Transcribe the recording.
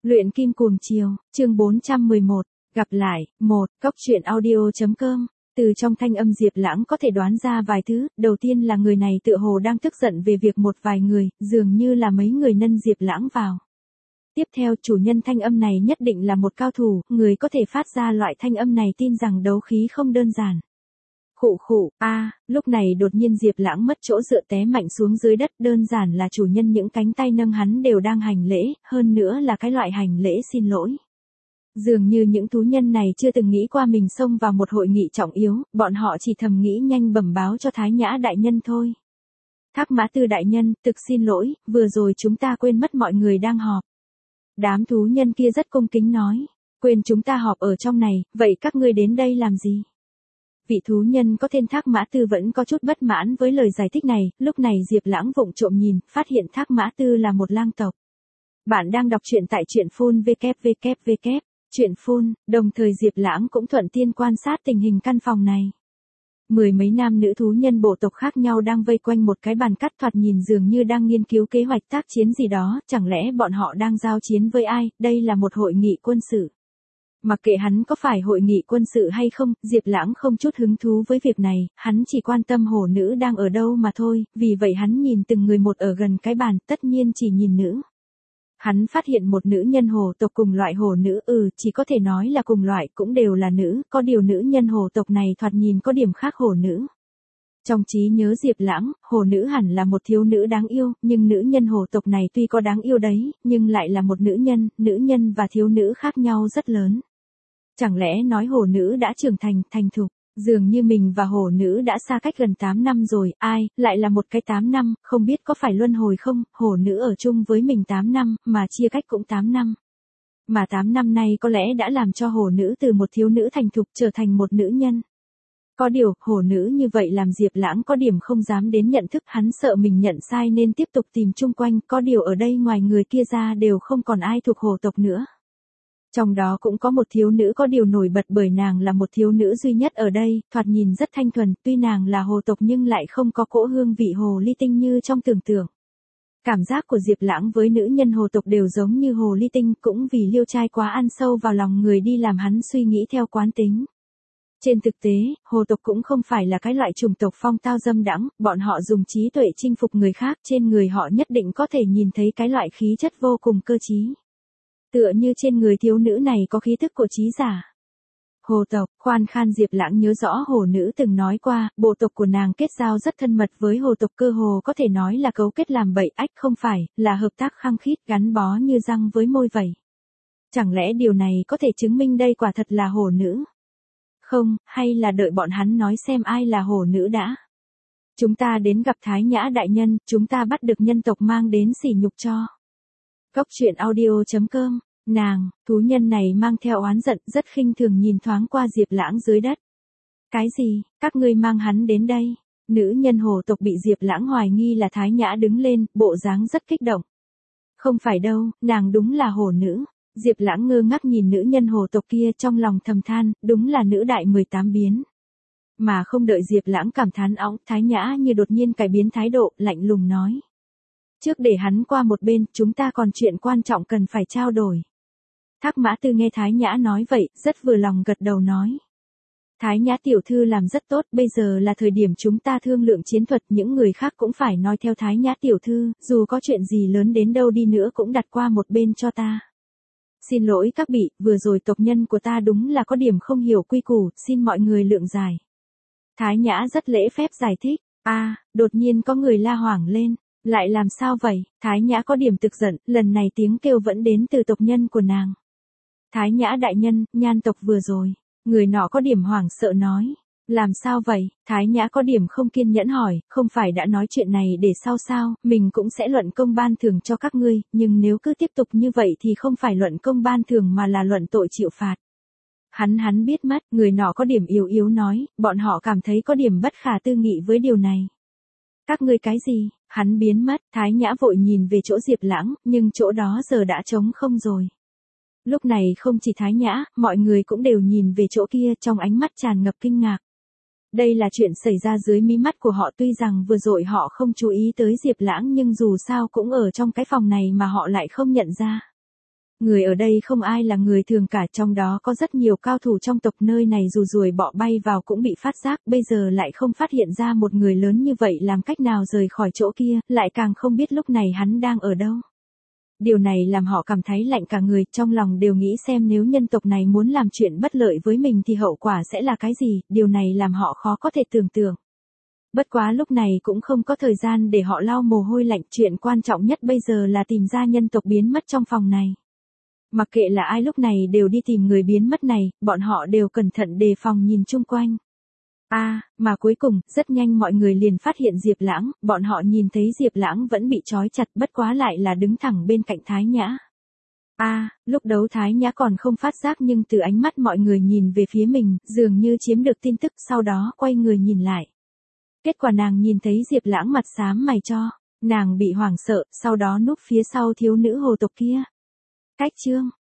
Luyện kim cuồng chiều, chương 411, gặp lại, 1, coctruyện.audio.com. Từ trong thanh âm Diệp Lãng có thể đoán ra vài thứ, đầu tiên là người này tựa hồ đang tức giận về việc một vài người, dường như là mấy người nâng Diệp Lãng vào. Tiếp theo chủ nhân thanh âm này nhất định là một cao thủ, người có thể phát ra loại thanh âm này tin rằng đấu khí không đơn giản. Khụ khụ, lúc này đột nhiên Diệp Lãng mất chỗ dựa té mạnh xuống dưới đất, đơn giản là chủ nhân những cánh tay nâng hắn đều đang hành lễ, hơn nữa là cái loại hành lễ xin lỗi. Dường như những thú nhân này chưa từng nghĩ qua mình xông vào một hội nghị trọng yếu, bọn họ chỉ thầm nghĩ nhanh bẩm báo cho Thái Nhã đại nhân thôi. Thác Mã Tư đại nhân, thực xin lỗi, vừa rồi chúng ta quên mất mọi người đang họp. Đám thú nhân kia rất cung kính nói, quên chúng ta họp ở trong này, vậy các ngươi đến đây làm gì? Vị thú nhân có tên Thác Mã Tư vẫn có chút bất mãn với lời giải thích này, lúc này Diệp Lãng vụng trộm nhìn, phát hiện Thác Mã Tư là một lang tộc. Bạn đang đọc truyện tại truyện phun www. Truyện phun, đồng thời Diệp Lãng cũng thuận tiện quan sát tình hình căn phòng này. Mười mấy nam nữ thú nhân bộ tộc khác nhau đang vây quanh một cái bàn cắt, thoạt nhìn dường như đang nghiên cứu kế hoạch tác chiến gì đó, chẳng lẽ bọn họ đang giao chiến với ai, đây là một hội nghị quân sự. Mặc kệ hắn có phải hội nghị quân sự hay không, Diệp Lãng không chút hứng thú với việc này, hắn chỉ quan tâm hổ nữ đang ở đâu mà thôi, vì vậy hắn nhìn từng người một ở gần cái bàn, tất nhiên chỉ nhìn nữ. Hắn phát hiện một nữ nhân hổ tộc cùng loại hổ nữ, chỉ có thể nói là cùng loại, cũng đều là nữ, có điều nữ nhân hổ tộc này thoạt nhìn có điểm khác hổ nữ. Trong trí nhớ Diệp Lãng, hổ nữ hẳn là một thiếu nữ đáng yêu, nhưng nữ nhân hổ tộc này tuy có đáng yêu đấy, nhưng lại là một nữ nhân và thiếu nữ khác nhau rất lớn. Chẳng lẽ nói hổ nữ đã trưởng thành thục, dường như mình và hổ nữ đã xa cách gần 8 năm rồi, lại là một cái 8 năm, không biết có phải luân hồi không, hổ nữ ở chung với mình 8 năm, mà chia cách cũng 8 năm. Mà 8 năm nay có lẽ đã làm cho hổ nữ từ một thiếu nữ thành thục trở thành một nữ nhân. Có điều, hổ nữ như vậy làm Diệp Lãng có điểm không dám đến nhận thức, hắn sợ mình nhận sai nên tiếp tục tìm chung quanh, có điều ở đây ngoài người kia ra đều không còn ai thuộc hổ tộc nữa. Trong đó cũng có một thiếu nữ có điều nổi bật bởi nàng là một thiếu nữ duy nhất ở đây, thoạt nhìn rất thanh thuần, tuy nàng là hồ tộc nhưng lại không có cỗ hương vị hồ ly tinh như trong tưởng tượng. Cảm giác của Diệp Lãng với nữ nhân hồ tộc đều giống như hồ ly tinh, cũng vì liêu trai quá ăn sâu vào lòng người đi làm hắn suy nghĩ theo quán tính. Trên thực tế, hồ tộc cũng không phải là cái loại chủng tộc phong tao dâm đãng, bọn họ dùng trí tuệ chinh phục người khác, trên người họ nhất định có thể nhìn thấy cái loại khí chất vô cùng cơ trí. Tựa như trên người thiếu nữ này có khí thức của trí giả. Hồ tộc, khoan khan Diệp Lãng nhớ rõ hồ nữ từng nói qua, bộ tộc của nàng kết giao rất thân mật với hồ tộc, cơ hồ có thể nói là cấu kết làm bậy, không phải, là hợp tác khăng khít, gắn bó như răng với môi vậy. Chẳng lẽ điều này có thể chứng minh đây quả thật là hồ nữ? Không, hay là đợi bọn hắn nói xem ai là hồ nữ đã. Chúng ta đến gặp Thái Nhã đại nhân, chúng ta bắt được nhân tộc mang đến sỉ nhục cho. Coctruyện.audio.com. Nàng, thú nhân này mang theo oán giận, rất khinh thường nhìn thoáng qua Diệp Lãng dưới đất. Cái gì, các ngươi mang hắn đến đây? Nữ nhân hồ tộc bị Diệp Lãng hoài nghi là Thái Nhã đứng lên, bộ dáng rất kích động. Không phải đâu, nàng đúng là hồ nữ. Diệp Lãng ngơ ngác nhìn nữ nhân hồ tộc kia, trong lòng thầm than, đúng là nữ đại 18 biến. Mà không đợi Diệp Lãng cảm thán Thái Nhã như đột nhiên cải biến thái độ, lạnh lùng nói. Trước để hắn qua một bên, chúng ta còn chuyện quan trọng cần phải trao đổi. Thác Mã Tư nghe Thái Nhã nói vậy, rất vừa lòng gật đầu nói. Thái Nhã tiểu thư làm rất tốt, bây giờ là thời điểm chúng ta thương lượng chiến thuật, những người khác cũng phải nói theo Thái Nhã tiểu thư, dù có chuyện gì lớn đến đâu đi nữa cũng đặt qua một bên cho ta. Xin lỗi các vị, vừa rồi tộc nhân của ta đúng là có điểm không hiểu quy củ, xin mọi người lượng giải. Thái Nhã rất lễ phép giải thích, đột nhiên có người la hoảng lên. Lại làm sao vậy? Thái Nhã có điểm tức giận, lần này tiếng kêu vẫn đến từ tộc nhân của nàng. Thái Nhã đại nhân, nhan tộc vừa rồi. Người nọ có điểm hoảng sợ nói. Làm sao vậy? Thái Nhã có điểm không kiên nhẫn hỏi, không phải đã nói chuyện này để sau sao, mình cũng sẽ luận công ban thưởng cho các ngươi, nhưng nếu cứ tiếp tục như vậy thì không phải luận công ban thưởng mà là luận tội chịu phạt. Hắn biết mất, người nọ có điểm yếu yếu nói, bọn họ cảm thấy có điểm bất khả tư nghị với điều này. Các ngươi cái gì? Hắn biến mất, Thái Nhã vội nhìn về chỗ Diệp Lãng, nhưng chỗ đó giờ đã trống không rồi. Lúc này không chỉ Thái Nhã, mọi người cũng đều nhìn về chỗ kia trong ánh mắt tràn ngập kinh ngạc. Đây là chuyện xảy ra dưới mí mắt của họ, tuy rằng vừa rồi họ không chú ý tới Diệp Lãng nhưng dù sao cũng ở trong cái phòng này mà họ lại không nhận ra. Người ở đây không ai là người thường cả, trong đó có rất nhiều cao thủ trong tộc nơi này, dù ruồi bọ bay vào cũng bị phát giác, bây giờ lại không phát hiện ra một người lớn như vậy, làm cách nào rời khỏi chỗ kia, lại càng không biết lúc này hắn đang ở đâu. Điều này làm họ cảm thấy lạnh cả người, trong lòng đều nghĩ xem nếu nhân tộc này muốn làm chuyện bất lợi với mình thì hậu quả sẽ là cái gì, điều này làm họ khó có thể tưởng tượng. Bất quá lúc này cũng không có thời gian để họ lau mồ hôi lạnh, chuyện quan trọng nhất bây giờ là tìm ra nhân tộc biến mất trong phòng này. Mặc kệ là ai lúc này đều đi tìm người biến mất này, bọn họ đều cẩn thận đề phòng nhìn chung quanh. Mà cuối cùng, rất nhanh mọi người liền phát hiện Diệp Lãng, bọn họ nhìn thấy Diệp Lãng vẫn bị trói chặt, bất quá lại là đứng thẳng bên cạnh Thái Nhã. Lúc đấu Thái Nhã còn không phát giác, nhưng từ ánh mắt mọi người nhìn về phía mình, dường như chiếm được tin tức, sau đó quay người nhìn lại. Kết quả nàng nhìn thấy Diệp Lãng mặt xám mày cho, nàng bị hoảng sợ, sau đó núp phía sau thiếu nữ hồ tộc kia. Cách chương